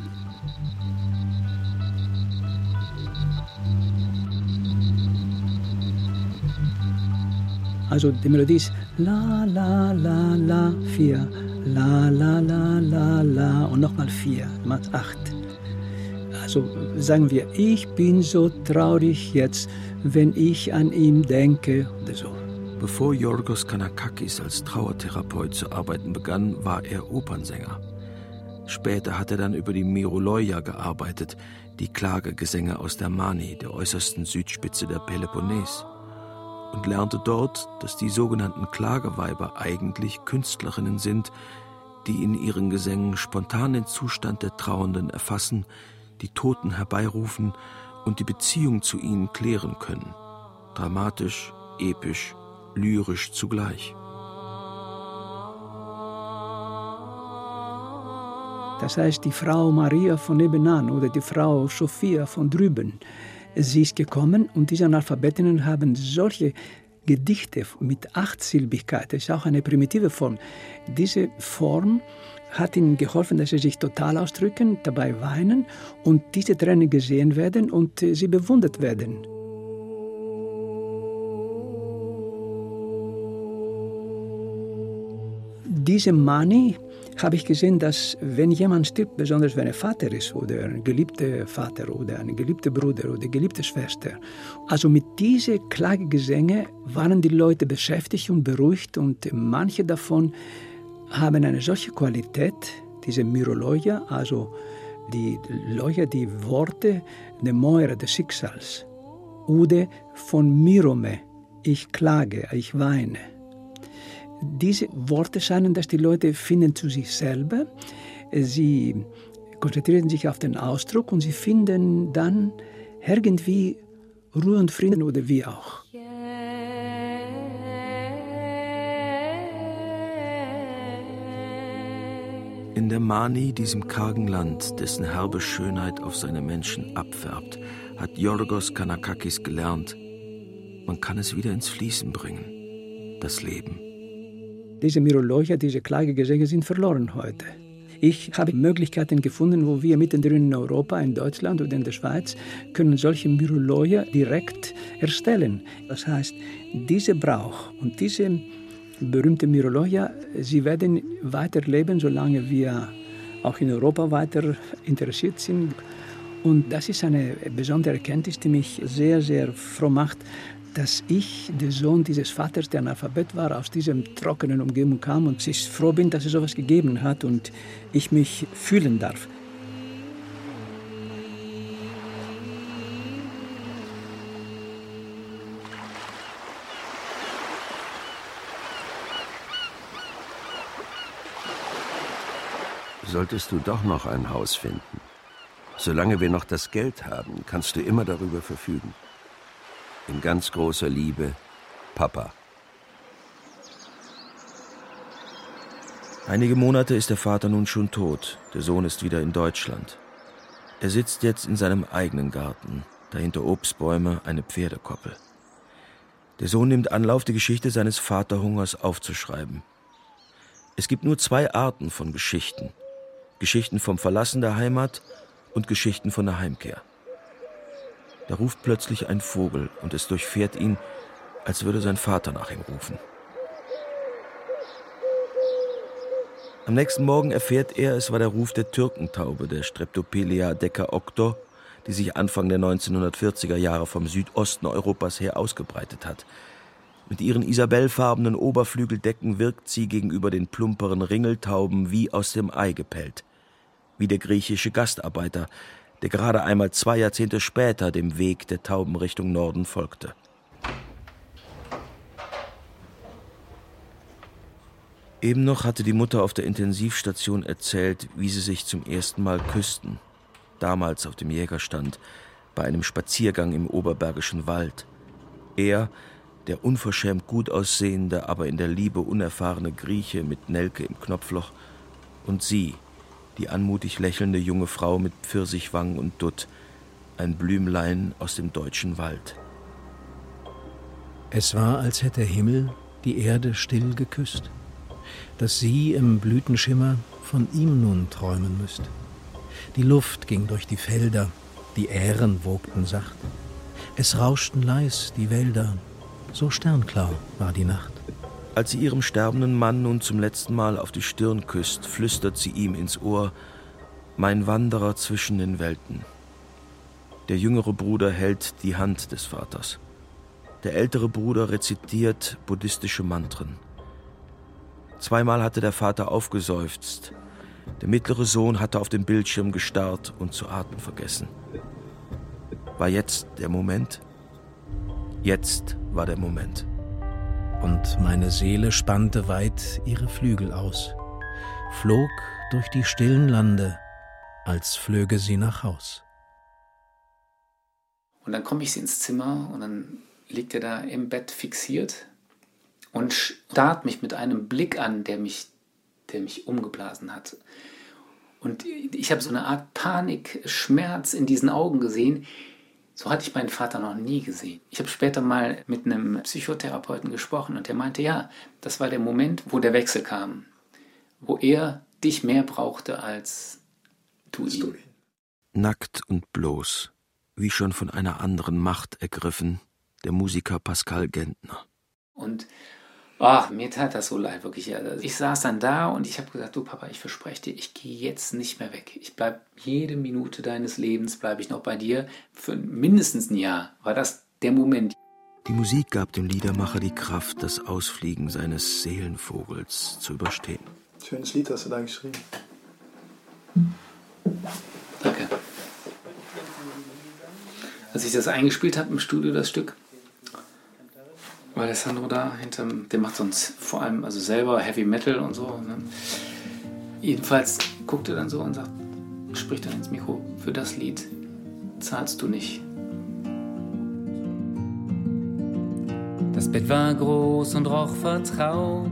Also die Melodie ist la la la la 4, la la la la la und nochmal 4, mal 8. Also sagen wir, ich bin so traurig jetzt, wenn ich an ihn denke oder so. Bevor Yorgos Kanakakis als Trauertherapeut zu arbeiten begann, war er Opernsänger. Später hat er dann über die Miroloia gearbeitet, die Klagegesänge aus der Mani, der äußersten Südspitze der Peloponnes, und lernte dort, dass die sogenannten Klageweiber eigentlich Künstlerinnen sind, die in ihren Gesängen spontan den Zustand der Trauernden erfassen, die Toten herbeirufen und die Beziehung zu ihnen klären können. Dramatisch, episch, lyrisch zugleich. Das heißt, die Frau Maria von nebenan oder die Frau Sophia von drüben, sie ist gekommen und diese Analphabetinnen haben solche Gedichte mit 8-Silbigkeit, das ist auch eine primitive Form. Diese Form hat ihnen geholfen, dass sie sich total ausdrücken, dabei weinen und diese Tränen gesehen werden und sie bewundert werden. Diese Mani habe ich gesehen, dass wenn jemand stirbt, besonders wenn er Vater ist oder ein geliebter Vater oder ein geliebter Bruder oder geliebte Schwester, also mit diesen Klagegesänge waren die Leute beschäftigt und beruhigt und manche davon haben eine solche Qualität, diese Miroloia, also die Loia, die Worte der Moira, des Schicksals, oder von Mirome, ich klage, ich weine. Diese Worte scheinen, dass die Leute finden zu sich selber. Sie konzentrieren sich auf den Ausdruck und sie finden dann irgendwie Ruhe und Frieden oder wie auch. In der Mani, diesem kargen Land, dessen herbe Schönheit auf seine Menschen abfärbt, hat Yorgos Kanakakis gelernt, man kann es wieder ins Fließen bringen, das Leben. Diese Miroloia, diese Klagegesänge sind verloren heute. Ich habe Möglichkeiten gefunden, wo wir mittendrin in Europa, in Deutschland oder in der Schweiz, können solche Miroloia direkt erstellen. Das heißt, dieser Brauch und diese berühmte Miroloia, sie werden weiterleben, solange wir auch in Europa weiter interessiert sind. Und das ist eine besondere Erkenntnis, die mich sehr, sehr froh macht, dass ich, der Sohn dieses Vaters, der Analphabet war, aus dieser trockenen Umgebung kam und ich froh bin, dass es sowas gegeben hat und ich mich fühlen darf. Solltest du doch noch ein Haus finden. Solange wir noch das Geld haben, kannst du immer darüber verfügen. In ganz großer Liebe, Papa. Einige Monate ist der Vater nun schon tot. Der Sohn ist wieder in Deutschland. Er sitzt jetzt in seinem eigenen Garten, dahinter Obstbäume, eine Pferdekoppel. Der Sohn nimmt Anlauf, die Geschichte seines Vaterhungers aufzuschreiben. Es gibt nur 2 Arten von Geschichten. Geschichten vom Verlassen der Heimat und Geschichten von der Heimkehr. Da ruft plötzlich ein Vogel und es durchfährt ihn, als würde sein Vater nach ihm rufen. Am nächsten Morgen erfährt er, es war der Ruf der Türkentaube, der Streptopelia decaocto, die sich Anfang der 1940er Jahre vom Südosten Europas her ausgebreitet hat. Mit ihren isabellfarbenen Oberflügeldecken wirkt sie gegenüber den plumperen Ringeltauben wie aus dem Ei gepellt. Wie der griechische Gastarbeiter, der gerade einmal 2 Jahrzehnte später dem Weg der Tauben Richtung Norden folgte. Eben noch hatte die Mutter auf der Intensivstation erzählt, wie sie sich zum ersten Mal küssten. Damals auf dem Jägerstand, bei einem Spaziergang im Oberbergischen Wald. Er, der unverschämt gut aussehende, aber in der Liebe unerfahrene Grieche mit Nelke im Knopfloch, und sie, die anmutig lächelnde junge Frau mit Pfirsichwangen und Dutt, ein Blümlein aus dem deutschen Wald. Es war, als hätte der Himmel die Erde still geküsst, dass sie im Blütenschimmer von ihm nun träumen müsst. Die Luft ging durch die Felder, die Ähren wogten sacht. Es rauschten leis die Wälder, so sternklar war die Nacht. Als sie ihrem sterbenden Mann nun zum letzten Mal auf die Stirn küsst, flüstert sie ihm ins Ohr: »Mein Wanderer zwischen den Welten.« Der jüngere Bruder hält die Hand des Vaters. Der ältere Bruder rezitiert buddhistische Mantren. 2-mal hatte der Vater aufgeseufzt. Der mittlere Sohn hatte auf den Bildschirm gestarrt und zu atmen vergessen. War jetzt der Moment? Jetzt war der Moment. Und meine Seele spannte weit ihre Flügel aus, flog durch die stillen Lande, als flöge sie nach Haus. Und dann komme ich ins Zimmer und dann liegt er da im Bett fixiert und starrt mich mit einem Blick an, der mich umgeblasen hat. Und ich habe so eine Art Panik, Schmerz in diesen Augen gesehen. So hatte ich meinen Vater noch nie gesehen. Ich habe später mal mit einem Psychotherapeuten gesprochen und der meinte, ja, das war der Moment, wo der Wechsel kam. Wo er dich mehr brauchte als du ihn. Nackt und bloß, wie schon von einer anderen Macht ergriffen, der Musiker Pascal Gentner. Und mir tat das so leid, wirklich. Ich saß dann da und ich habe gesagt, du Papa, ich verspreche dir, ich gehe jetzt nicht mehr weg. Ich bleibe jede Minute deines Lebens, bleibe ich noch bei dir. Für mindestens ein Jahr war das der Moment. Die Musik gab dem Liedermacher die Kraft, das Ausfliegen seines Seelenvogels zu überstehen. Schönes Lied hast du da geschrieben. Danke. Als ich das eingespielt habe im Studio, das Stück, war Alessandro da hinterm, der macht sonst vor allem also selber Heavy Metal und so. Ne? Jedenfalls guckt er dann so und sagt, spricht dann ins Mikro, für das Lied zahlst du nicht. Das Bett war groß und roch vertraut,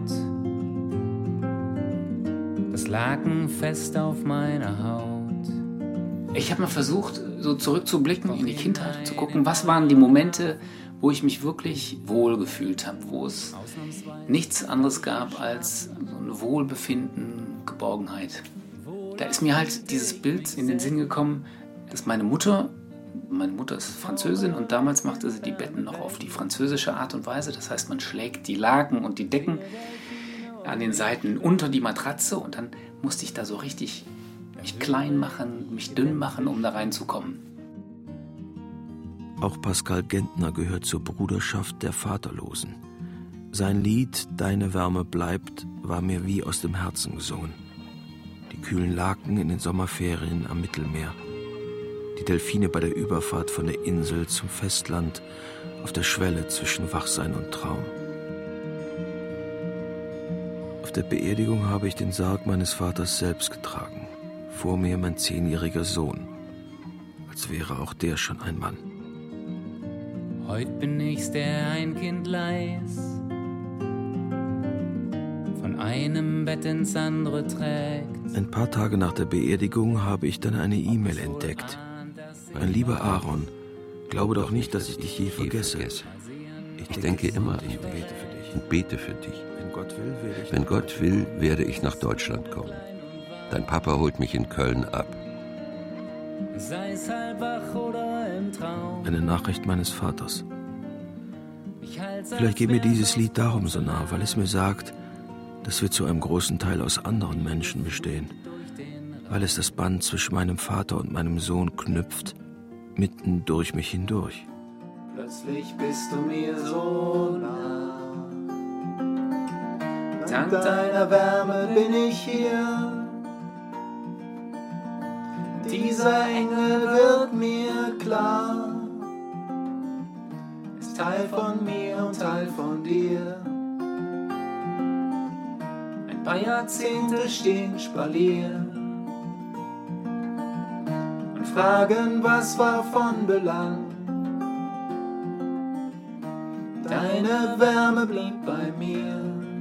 das Laken fest auf meiner Haut. Ich habe mal versucht, so zurückzublicken in die Kindheit, zu gucken, was waren die Momente, wo ich mich wirklich wohl gefühlt habe, wo es nichts anderes gab als so ein Wohlbefinden, Geborgenheit. Da ist mir halt dieses Bild in den Sinn gekommen, dass meine Mutter ist Französin und damals machte sie die Betten noch auf die französische Art und Weise. Das heißt, man schlägt die Laken und die Decken an den Seiten unter die Matratze und dann musste ich da so richtig mich klein machen, mich dünn machen, um da reinzukommen. Auch Pascal Gentner gehört zur Bruderschaft der Vaterlosen. Sein Lied »Deine Wärme bleibt« war mir wie aus dem Herzen gesungen. Die kühlen Laken in den Sommerferien am Mittelmeer. Die Delfine bei der Überfahrt von der Insel zum Festland auf der Schwelle zwischen Wachsein und Traum. Auf der Beerdigung habe ich den Sarg meines Vaters selbst getragen. Vor mir mein 10-jähriger Sohn. Als wäre auch der schon ein Mann. Heut bin ich's, der ein Kind leis, von einem Bett ins andere trägt. Ein paar Tage nach der Beerdigung habe ich dann eine E-Mail entdeckt. Mein lieber Aaron, glaube doch nicht, dass ich dich je vergesse. Ich denke immer an dich und bete für dich. Wenn Gott will, werde ich nach Deutschland kommen. Dein Papa holt mich in Köln ab. Sei's halb wach oder im Traum. Eine Nachricht meines Vaters. Vielleicht geht mir dieses Lied darum so nah, weil es mir sagt, dass wir zu einem großen Teil aus anderen Menschen bestehen. Weil es das Band zwischen meinem Vater und meinem Sohn knüpft, mitten durch mich hindurch. Plötzlich bist du mir so nah. Dank deiner Wärme bin ich hier. Dieser Engel wird mir klar. Ist Teil von mir und Teil von dir. Ein paar Jahrzehnte stehen Spalier und fragen, was war von Belang. Deine Wärme blieb bei mir.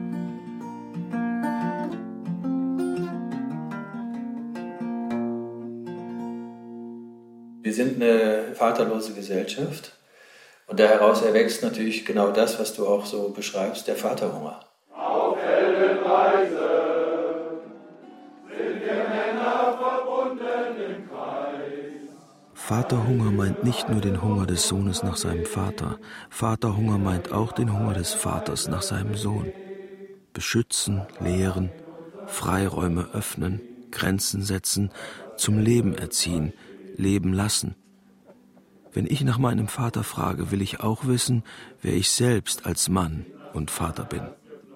Wir sind eine vaterlose Gesellschaft und daraus erwächst natürlich genau das, was du auch so beschreibst, der Vaterhunger. Auf Heldenreise sind wir Männer verbunden im Kreis. Vaterhunger meint nicht nur den Hunger des Sohnes nach seinem Vater. Vaterhunger meint auch den Hunger des Vaters nach seinem Sohn. Beschützen, lehren, Freiräume öffnen, Grenzen setzen, zum Leben erziehen, leben lassen. Wenn ich nach meinem Vater frage, will ich auch wissen, wer ich selbst als Mann und Vater bin.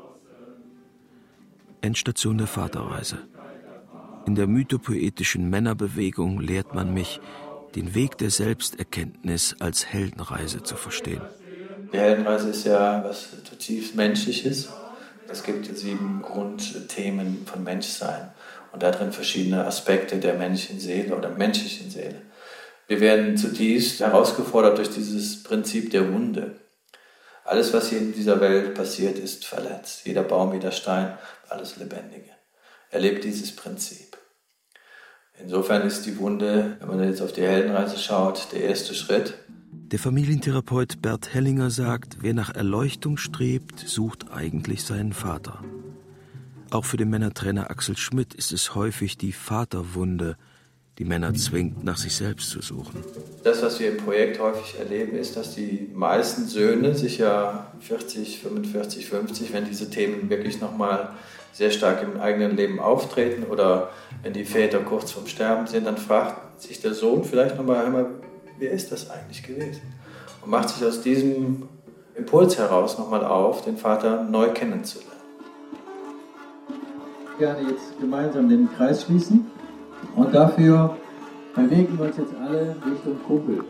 Endstation der Vaterreise. In der mythopoetischen Männerbewegung lehrt man mich, den Weg der Selbsterkenntnis als Heldenreise zu verstehen. Die Heldenreise ist ja was zutiefst Menschliches. Es gibt 7 Grundthemen von Menschsein und darin verschiedene Aspekte der menschlichen Seele oder menschlichen Seele. Wir werden zutiefst herausgefordert durch dieses Prinzip der Wunde. Alles, was hier in dieser Welt passiert, ist verletzt. Jeder Baum, jeder Stein, alles Lebendige erlebt dieses Prinzip. Insofern ist die Wunde, wenn man jetzt auf die Heldenreise schaut, der erste Schritt. Der Familientherapeut Bert Hellinger sagt, wer nach Erleuchtung strebt, sucht eigentlich seinen Vater. Auch für den Männertrainer Axel Schmidt ist es häufig die Vaterwunde, die Männer zwingt, nach sich selbst zu suchen. Das, was wir im Projekt häufig erleben, ist, dass die meisten Söhne sich ja 40, 45, 50, wenn diese Themen wirklich nochmal sehr stark im eigenen Leben auftreten oder wenn die Väter kurz vorm Sterben sind, dann fragt sich der Sohn vielleicht nochmal, hör mal, wer ist das eigentlich gewesen? Und macht sich aus diesem Impuls heraus nochmal auf, den Vater neu kennenzulernen. Gerne jetzt gemeinsam den Kreis schließen und dafür bewegen wir uns jetzt alle Richtung Kuppel.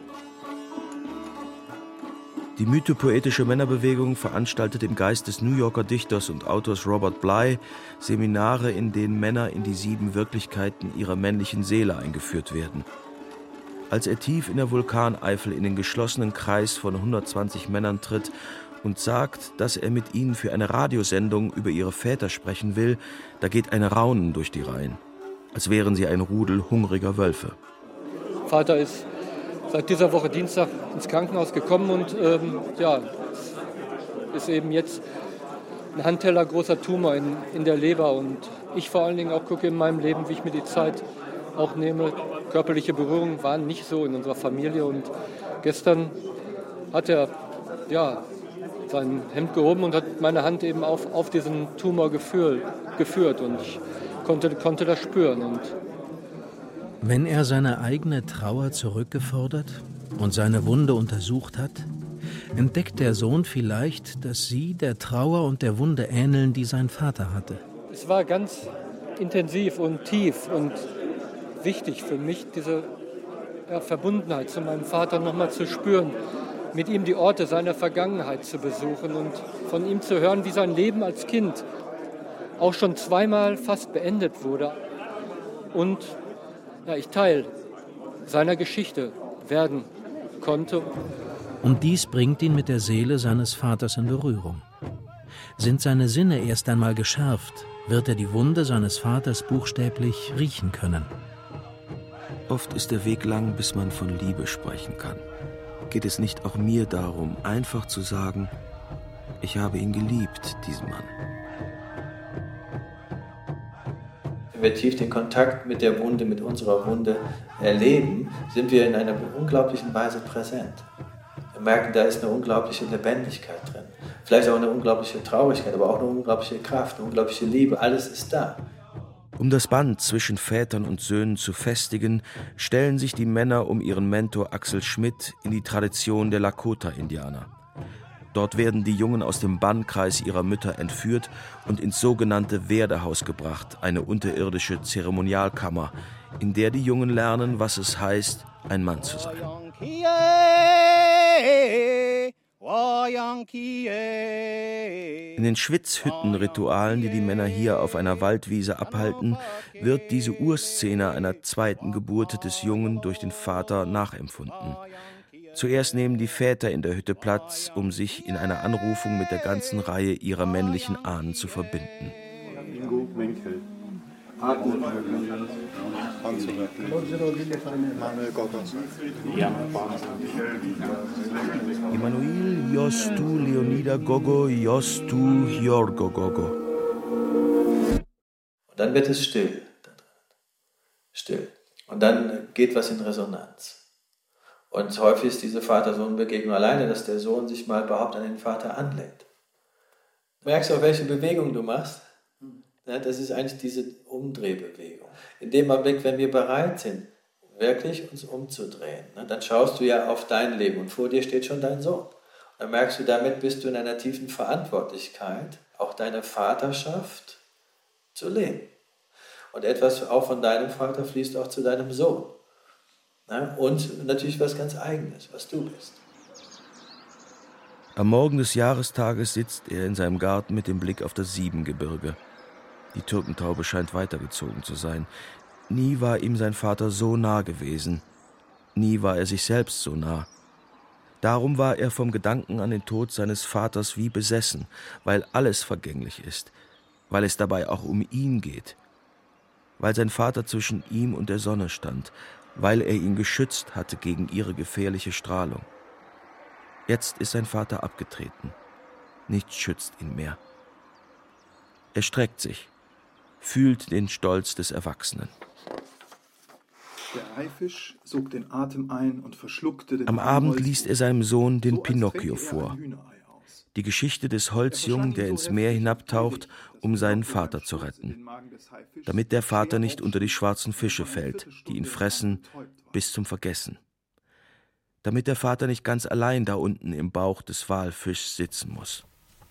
Die mythopoetische Männerbewegung veranstaltet im Geist des New Yorker Dichters und Autors Robert Bly Seminare, in denen Männer in die 7 Wirklichkeiten ihrer männlichen Seele eingeführt werden. Als er tief in der Vulkaneifel in den geschlossenen Kreis von 120 Männern tritt und sagt, dass er mit ihnen für eine Radiosendung über ihre Väter sprechen will, da geht ein Raunen durch die Reihen, als wären sie ein Rudel hungriger Wölfe. Vater ist seit dieser Woche Dienstag ins Krankenhaus gekommen und ist eben jetzt ein Handteller großer Tumor in der Leber. Und ich vor allen Dingen auch gucke in meinem Leben, wie ich mir die Zeit auch nehme. Körperliche Berührungen waren nicht so in unserer Familie. Und gestern hat er sein Hemd gehoben und hat meine Hand eben auf diesen Tumor geführt. Und ich konnte das spüren. Und wenn er seine eigene Trauer zurückgefordert und seine Wunde untersucht hat, entdeckt der Sohn vielleicht, dass sie der Trauer und der Wunde ähneln, die sein Vater hatte. Es war ganz intensiv und tief und wichtig für mich, diese Verbundenheit zu meinem Vater nochmal zu spüren, mit ihm die Orte seiner Vergangenheit zu besuchen und von ihm zu hören, wie sein Leben als Kind auch schon 2-mal fast beendet wurde. Und ich Teil seiner Geschichte werden konnte. Und dies bringt ihn mit der Seele seines Vaters in Berührung. Sind seine Sinne erst einmal geschärft, wird er die Wunde seines Vaters buchstäblich riechen können. Oft ist der Weg lang, bis man von Liebe sprechen kann. Geht es nicht auch mir darum, einfach zu sagen, ich habe ihn geliebt, diesen Mann. Wenn wir tief den Kontakt mit der Wunde, mit unserer Wunde erleben, sind wir in einer unglaublichen Weise präsent. Wir merken, da ist eine unglaubliche Lebendigkeit drin. Vielleicht auch eine unglaubliche Traurigkeit, aber auch eine unglaubliche Kraft, eine unglaubliche Liebe. Alles ist da. Um das Band zwischen Vätern und Söhnen zu festigen, stellen sich die Männer um ihren Mentor Axel Schmidt in die Tradition der Lakota-Indianer. Dort werden die Jungen aus dem Bannkreis ihrer Mütter entführt und ins sogenannte Werdehaus gebracht, eine unterirdische Zeremonialkammer, in der die Jungen lernen, was es heißt, ein Mann zu sein. In den Schwitzhütten-Ritualen, die die Männer hier auf einer Waldwiese abhalten, wird diese Urszene einer zweiten Geburt des Jungen durch den Vater nachempfunden. Zuerst nehmen die Väter in der Hütte Platz, um sich in einer Anrufung mit der ganzen Reihe ihrer männlichen Ahnen zu verbinden. Ingo Menkel. Emanuel Jostu Leonida Gogo Jostu Jorgo Gogo. Und dann wird es still. Still. Und dann geht was in Resonanz. Und häufig ist diese Vater-Sohn-Begegnung alleine, dass der Sohn sich mal überhaupt an den Vater anlehnt. Du merkst auch, welche Bewegung du machst. Ja, das ist eigentlich diese Umdrehbewegung. In dem Augenblick, wenn wir bereit sind, wirklich uns umzudrehen, dann schaust du ja auf dein Leben und vor dir steht schon dein Sohn. Und dann merkst du, damit bist du in einer tiefen Verantwortlichkeit, auch deine Vaterschaft zu leben. Und etwas auch von deinem Vater fließt auch zu deinem Sohn. Ja, und natürlich was ganz Eigenes, was du bist. Am Morgen des Jahrestages sitzt er in seinem Garten mit dem Blick auf das Siebengebirge. Die Türkentaube scheint weitergezogen zu sein. Nie war ihm sein Vater so nah gewesen. Nie war er sich selbst so nah. Darum war er vom Gedanken an den Tod seines Vaters wie besessen, weil alles vergänglich ist, weil es dabei auch um ihn geht, weil sein Vater zwischen ihm und der Sonne stand, weil er ihn geschützt hatte gegen ihre gefährliche Strahlung. Jetzt ist sein Vater abgetreten. Nichts schützt ihn mehr. Er streckt sich, fühlt den Stolz des Erwachsenen. Der Haifisch sog den Atem ein und verschluckte den Am Abend liest er seinem Sohn den Pinocchio vor. Die Geschichte des Holzjungen, der ins Meer hinabtaucht, um seinen Vater zu retten. Damit der Vater nicht unter die schwarzen Fische fällt, die ihn fressen bis zum Vergessen. Damit der Vater nicht ganz allein da unten im Bauch des Walfischs sitzen muss.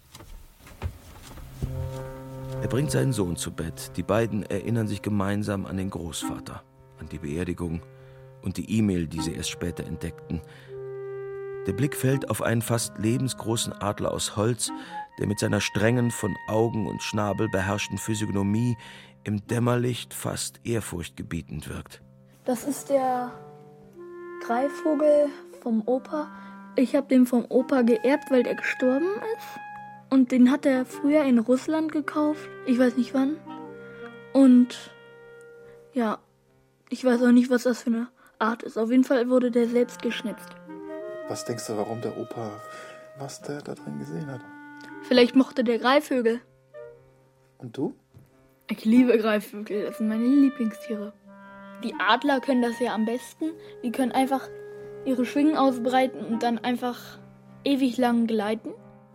Er bringt seinen Sohn zu Bett. Die beiden erinnern sich gemeinsam an den Großvater, an die Beerdigung und die E-Mail, die sie erst später entdeckten. Der Blick fällt auf einen fast lebensgroßen Adler aus Holz, der mit seiner strengen, von Augen und Schnabel beherrschten Physiognomie im Dämmerlicht fast ehrfurchtgebietend wirkt. Das ist der Greifvogel vom Opa. Ich habe den vom Opa geerbt, weil der gestorben ist. Und den hat er früher in Russland gekauft. Ich weiß nicht wann. Und ja, ich weiß auch nicht, was das für eine Art ist. Auf jeden Fall wurde der selbst geschnitzt. Was denkst du, warum der Opa, was der da drin gesehen hat? Vielleicht mochte der Greifvögel. Und du? Ich liebe Greifvögel, das sind meine Lieblingstiere. Die Adler können das ja am besten. Die können einfach ihre Schwingen ausbreiten und dann einfach ewig lang gleiten.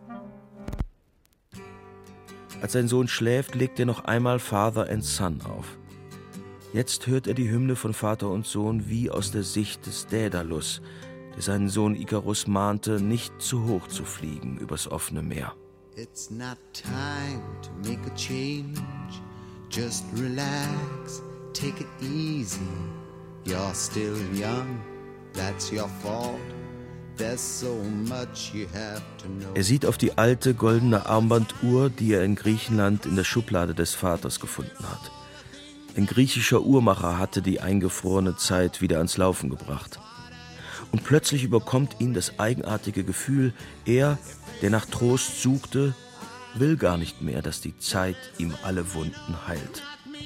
Als sein Sohn schläft, legt er noch einmal Father and Son auf. Jetzt hört er die Hymne von Vater und Sohn wie aus der Sicht des Daedalus, der seinen Sohn Ikarus mahnte, nicht zu hoch zu fliegen übers offene Meer. It's not time to make a change. Just relax, take it easy. You're still young, that's your fault. There's so much you have to know. Er sieht auf die alte goldene Armbanduhr, die er in Griechenland in der Schublade des Vaters gefunden hat. Ein griechischer Uhrmacher hatte die eingefrorene Zeit wieder ans Laufen gebracht. Und plötzlich überkommt ihn das eigenartige Gefühl, er, der nach Trost suchte, will gar nicht mehr, dass die Zeit ihm alle Wunden heilt.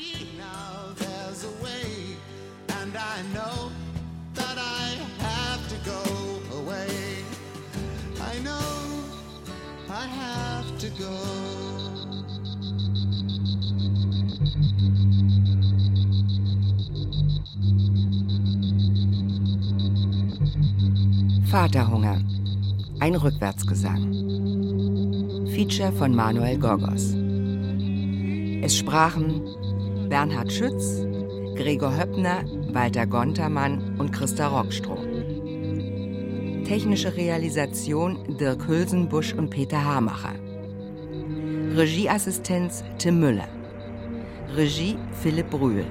Vaterhunger. Ein Rückwärtsgesang. Feature von Manuel Gorgos. Es sprachen Bernhard Schütz, Gregor Höppner, Walter Gontermann und Christa Rockstroh. Technische Realisation Dirk Hülsenbusch und Peter Hamacher. Regieassistenz Tim Müller. Regie Philipp Brühl.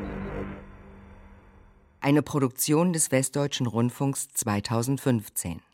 Eine Produktion des Westdeutschen Rundfunks 2015.